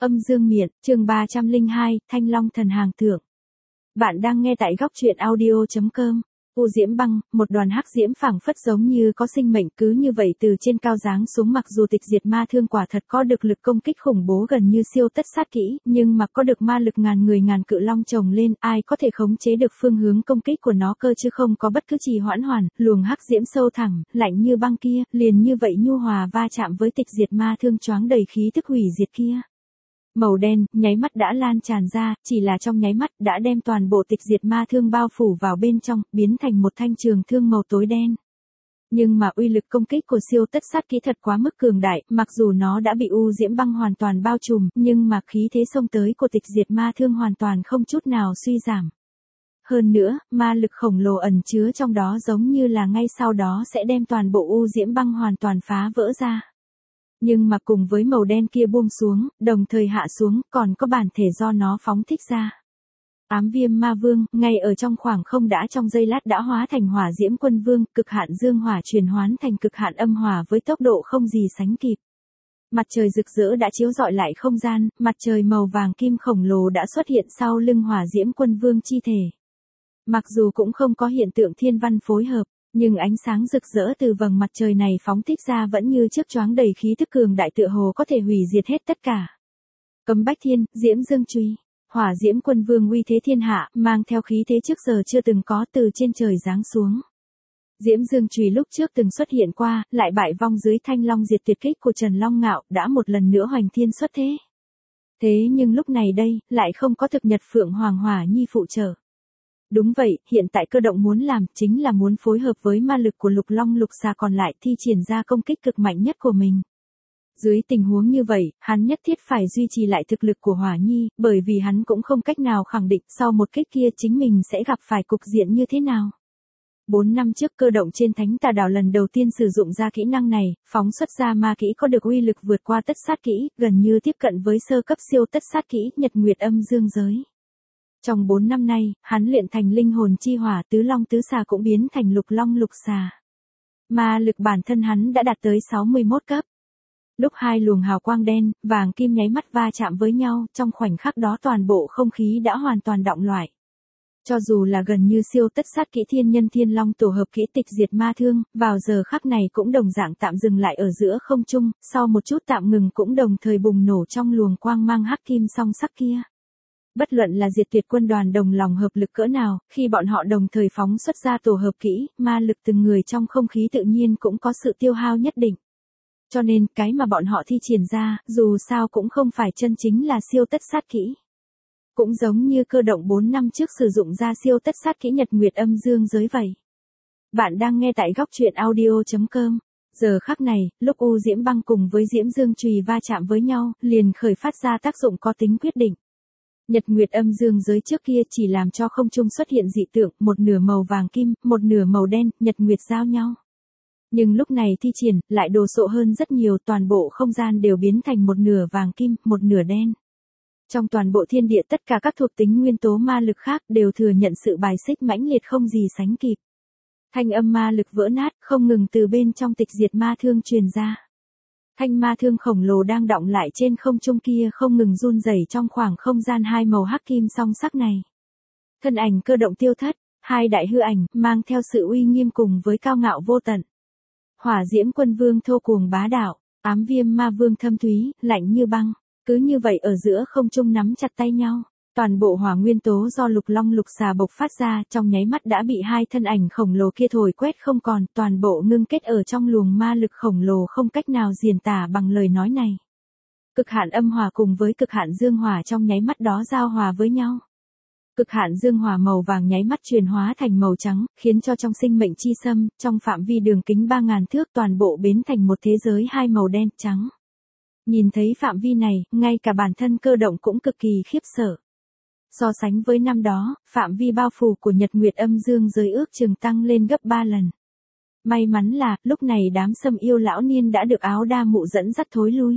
Âm dương miện, chương 302, Thanh Long thần hàng thượng. Bạn đang nghe tại góc truyện audio.com. U diễm băng, một đoàn hắc diễm phảng phất giống như có sinh mệnh, cứ như vậy từ trên cao giáng xuống. Mặc dù tịch diệt ma thương quả thật có được lực công kích khủng bố gần như siêu tất sát kỹ, nhưng mà có được ma lực ngàn người ngàn cự long chồng lên, ai có thể khống chế được phương hướng công kích của nó cơ chứ không có bất cứ trì hoãn hoàn. Luồng hắc diễm sâu thẳng, lạnh như băng kia, liền như vậy nhu hòa va chạm với tịch diệt ma thương choáng đầy khí tức hủy diệt kia. Màu đen, nháy mắt đã lan tràn ra, chỉ là trong nháy mắt đã đem toàn bộ tịch diệt ma thương bao phủ vào bên trong, biến thành một thanh trường thương màu tối đen. Nhưng mà uy lực công kích của siêu tất sát kỹ thật quá mức cường đại, mặc dù nó đã bị u diễm băng hoàn toàn bao trùm, nhưng mà khí thế xông tới của tịch diệt ma thương hoàn toàn không chút nào suy giảm. Hơn nữa, ma lực khổng lồ ẩn chứa trong đó giống như là ngay sau đó sẽ đem toàn bộ u diễm băng hoàn toàn phá vỡ ra. Nhưng mà cùng với màu đen kia buông xuống, đồng thời hạ xuống, còn có bản thể do nó phóng thích ra. Ám viêm ma vương, ngay ở trong khoảng không đã trong giây lát đã hóa thành hỏa diễm quân vương, cực hạn dương hỏa chuyển hoán thành cực hạn âm hỏa với tốc độ không gì sánh kịp. Mặt trời rực rỡ đã chiếu rọi lại không gian, mặt trời màu vàng kim khổng lồ đã xuất hiện sau lưng hỏa diễm quân vương chi thể. Mặc dù cũng không có hiện tượng thiên văn phối hợp, nhưng ánh sáng rực rỡ từ vầng mặt trời này phóng thích ra vẫn như trước choáng đầy khí tức cường đại tựa hồ có thể hủy diệt hết tất cả. Cấm bách thiên, diễm dương truy, hỏa diễm quân vương uy thế thiên hạ, mang theo khí thế trước giờ chưa từng có từ trên trời giáng xuống. Diễm dương truy lúc trước từng xuất hiện qua, lại bại vong dưới thanh long diệt tuyệt kích của Trần Long Ngạo, đã một lần nữa hoành thiên xuất thế. Thế nhưng lúc này đây, lại không có thực nhật phượng hoàng hỏa nhi phụ trợ. Đúng vậy, hiện tại cơ động muốn làm chính là muốn phối hợp với ma lực của lục long lục xà còn lại thi triển ra công kích cực mạnh nhất của mình. Dưới tình huống như vậy, hắn nhất thiết phải duy trì lại thực lực của Hỏa Nhi, bởi vì hắn cũng không cách nào khẳng định sau một kích kia chính mình sẽ gặp phải cục diện như thế nào. 4 năm trước cơ động trên Thánh Tà Đảo lần đầu tiên sử dụng ra kỹ năng này, phóng xuất ra ma kỹ có được uy lực vượt qua tất sát kỹ, gần như tiếp cận với sơ cấp siêu tất sát kỹ Nhật Nguyệt Âm Dương giới. Trong 4 năm nay, hắn luyện thành linh hồn chi hỏa tứ long tứ xà cũng biến thành lục long lục xà. Ma lực bản thân hắn đã đạt tới 61 cấp. Lúc hai luồng hào quang đen, vàng kim nháy mắt va chạm với nhau, trong khoảnh khắc đó toàn bộ không khí đã hoàn toàn động loại. Cho dù là gần như siêu tất sát kỹ thiên nhân thiên long tổ hợp kỹ tịch diệt ma thương, vào giờ khắc này cũng đồng dạng tạm dừng lại ở giữa không trung, sau một chút tạm ngừng cũng đồng thời bùng nổ trong luồng quang mang hắc kim song sắc kia. Bất luận là diệt tuyệt quân đoàn đồng lòng hợp lực cỡ nào, khi bọn họ đồng thời phóng xuất ra tổ hợp kỹ, ma lực từng người trong không khí tự nhiên cũng có sự tiêu hao nhất định. Cho nên, cái mà bọn họ thi triển ra, dù sao cũng không phải chân chính là siêu tất sát kỹ. Cũng giống như cơ động 4 năm trước sử dụng ra siêu tất sát kỹ Nhật Nguyệt Âm Dương giới vậy. Bạn đang nghe tại góc truyện audio.com. Giờ khắc này, lúc u diễm băng cùng với diễm dương chùy va chạm với nhau, liền khởi phát ra tác dụng có tính quyết định. Nhật Nguyệt Âm Dương giới trước kia chỉ làm cho không trung xuất hiện dị tượng, một nửa màu vàng kim, một nửa màu đen, nhật nguyệt giao nhau. Nhưng lúc này thi triển, lại đồ sộ hơn rất nhiều, toàn bộ không gian đều biến thành một nửa vàng kim, một nửa đen. Trong toàn bộ thiên địa tất cả các thuộc tính nguyên tố ma lực khác đều thừa nhận sự bài xích mãnh liệt không gì sánh kịp. Thanh âm ma lực vỡ nát, không ngừng từ bên trong tịch diệt ma thương truyền ra. Thanh ma thương khổng lồ đang đọng lại trên không trung kia không ngừng run rẩy trong khoảng không gian hai màu hắc kim song sắc này. Thân ảnh cơ động tiêu thất, hai đại hư ảnh mang theo sự uy nghiêm cùng với cao ngạo vô tận. Hỏa diễm quân vương thô cuồng bá đạo, ám viêm ma vương thâm thúy, lạnh như băng, cứ như vậy ở giữa không trung nắm chặt tay nhau. Toàn bộ hỏa nguyên tố do lục long lục xà bộc phát ra trong nháy mắt đã bị hai thân ảnh khổng lồ kia thổi quét không còn, toàn bộ ngưng kết ở trong luồng ma lực khổng lồ không cách nào diễn tả bằng lời nói này. Cực hạn âm hỏa cùng với cực hạn dương hỏa trong nháy mắt đó giao hòa với nhau. Cực hạn dương hỏa màu vàng nháy mắt chuyển hóa thành màu trắng, khiến cho trong sinh mệnh chi xâm, trong phạm vi đường kính 3.000 thước toàn bộ biến thành một thế giới hai màu đen trắng. Nhìn thấy phạm vi này, ngay cả bản thân cơ động cũng cực kỳ khiếp sợ. So sánh với năm đó, phạm vi bao phủ của Nhật Nguyệt Âm Dương giới ước chừng tăng lên gấp 3 lần. May mắn là, lúc này đám Sâm Yêu lão niên đã được Áo Đa Mụ dẫn dắt thối lui.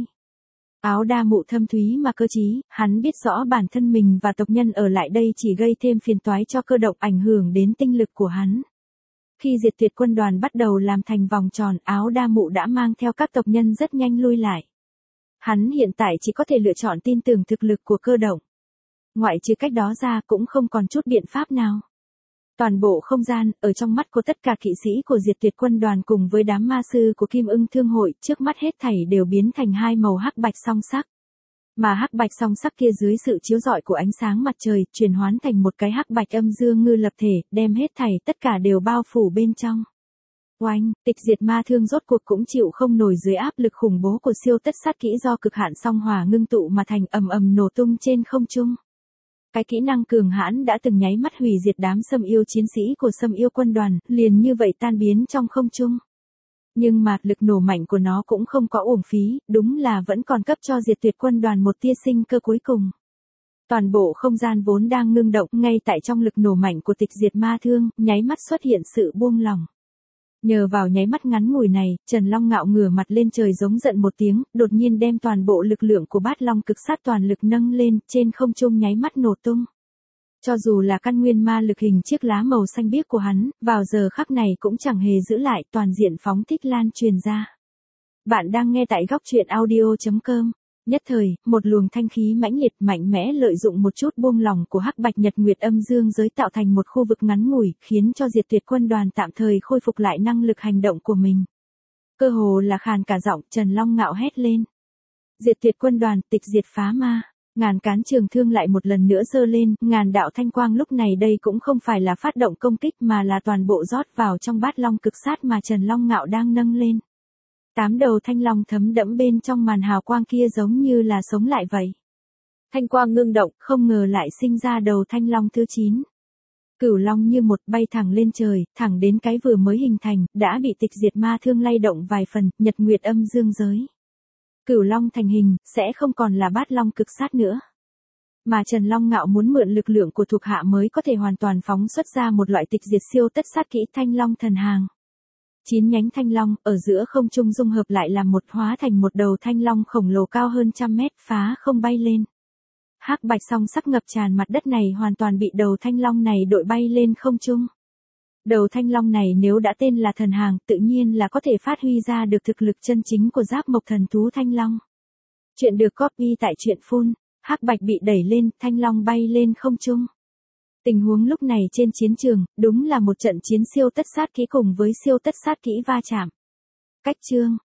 Áo Đa Mụ thâm thúy mà cơ trí, hắn biết rõ bản thân mình và tộc nhân ở lại đây chỉ gây thêm phiền toái cho cơ động, ảnh hưởng đến tinh lực của hắn. Khi diệt tuyệt quân đoàn bắt đầu làm thành vòng tròn, Áo Đa Mụ đã mang theo các tộc nhân rất nhanh lui lại. Hắn hiện tại chỉ có thể lựa chọn tin tưởng thực lực của cơ động. Ngoại trừ cách đó ra cũng không còn chút biện pháp nào. Toàn bộ không gian, ở trong mắt của tất cả kỵ sĩ của Diệt Tuyệt quân đoàn cùng với đám ma sư của Kim Ưng Thương hội, trước mắt hết thảy đều biến thành hai màu hắc bạch song sắc. Mà hắc bạch song sắc kia dưới sự chiếu rọi của ánh sáng mặt trời, chuyển hóa thành một cái hắc bạch âm dương ngư lập thể, đem hết thảy tất cả đều bao phủ bên trong. Oanh, tịch diệt ma thương rốt cuộc cũng chịu không nổi dưới áp lực khủng bố của siêu tất sát kỹ do cực hạn song hỏa ngưng tụ mà thành ầm ầm nổ tung trên không trung. Cái kỹ năng cường hãn đã từng nháy mắt hủy diệt đám xâm yêu chiến sĩ của xâm yêu quân đoàn, liền như vậy tan biến trong không trung. Nhưng mà lực nổ mạnh của nó cũng không có uổng phí, đúng là vẫn còn cấp cho Diệt Tuyệt quân đoàn một tia sinh cơ cuối cùng. Toàn bộ không gian vốn đang ngưng động, ngay tại trong lực nổ mạnh của tịch diệt ma thương, nháy mắt xuất hiện sự buông lỏng. Nhờ vào nháy mắt ngắn ngủi này, Trần Long ngạo ngửa mặt lên trời giống giận một tiếng, đột nhiên đem toàn bộ lực lượng của bát long cực sát toàn lực nâng lên, trên không trung nháy mắt nổ tung. Cho dù là căn nguyên ma lực hình chiếc lá màu xanh biếc của hắn, vào giờ khắc này cũng chẳng hề giữ lại, toàn diện phóng thích lan truyền ra. Bạn đang nghe tại góc truyện audio.com. Nhất thời, một luồng thanh khí mãnh liệt mạnh mẽ lợi dụng một chút buông lỏng của hắc bạch nhật nguyệt âm dương giới tạo thành một khu vực ngắn ngủi, khiến cho Diệt Tuyệt quân đoàn tạm thời khôi phục lại năng lực hành động của mình. Cơ hồ là khàn cả giọng, Trần Long ngạo hét lên. Diệt Tuyệt quân đoàn, tịch diệt phá ma. Ngàn cán trường thương lại một lần nữa giơ lên, ngàn đạo thanh quang lúc này đây cũng không phải là phát động công kích mà là toàn bộ rót vào trong bát long cực sát mà Trần Long ngạo đang nâng lên. 8 đầu thanh long thấm đẫm bên trong màn hào quang kia giống như là sống lại vậy. Thanh quang ngưng động, không ngờ lại sinh ra đầu thanh long thứ 9. Cửu long như một bay thẳng lên trời, thẳng đến cái vừa mới hình thành, đã bị tịch diệt ma thương lay động vài phần, nhật nguyệt âm dương giới. Cửu long thành hình, sẽ không còn là bát long cực sát nữa. Mà Trần Long ngạo muốn mượn lực lượng của thuộc hạ mới có thể hoàn toàn phóng xuất ra một loại tịch diệt siêu tất sát kỹ thanh long thần hàng. 9 nhánh thanh long, ở giữa không trung dung hợp lại làm một hóa thành một đầu thanh long khổng lồ cao hơn 100 mét phá không bay lên. Hắc bạch song sắc ngập tràn mặt đất này hoàn toàn bị đầu thanh long này đội bay lên không trung. Đầu thanh long này nếu đã tên là thần hàng, tự nhiên là có thể phát huy ra được thực lực chân chính của giáp mộc thần thú thanh long. Chuyện được copy tại truyện phun, hắc bạch bị đẩy lên, thanh long bay lên không trung. Tình huống lúc này trên chiến trường, đúng là một trận chiến siêu tất sát kỹ cùng với siêu tất sát kỹ va chạm. Cách chương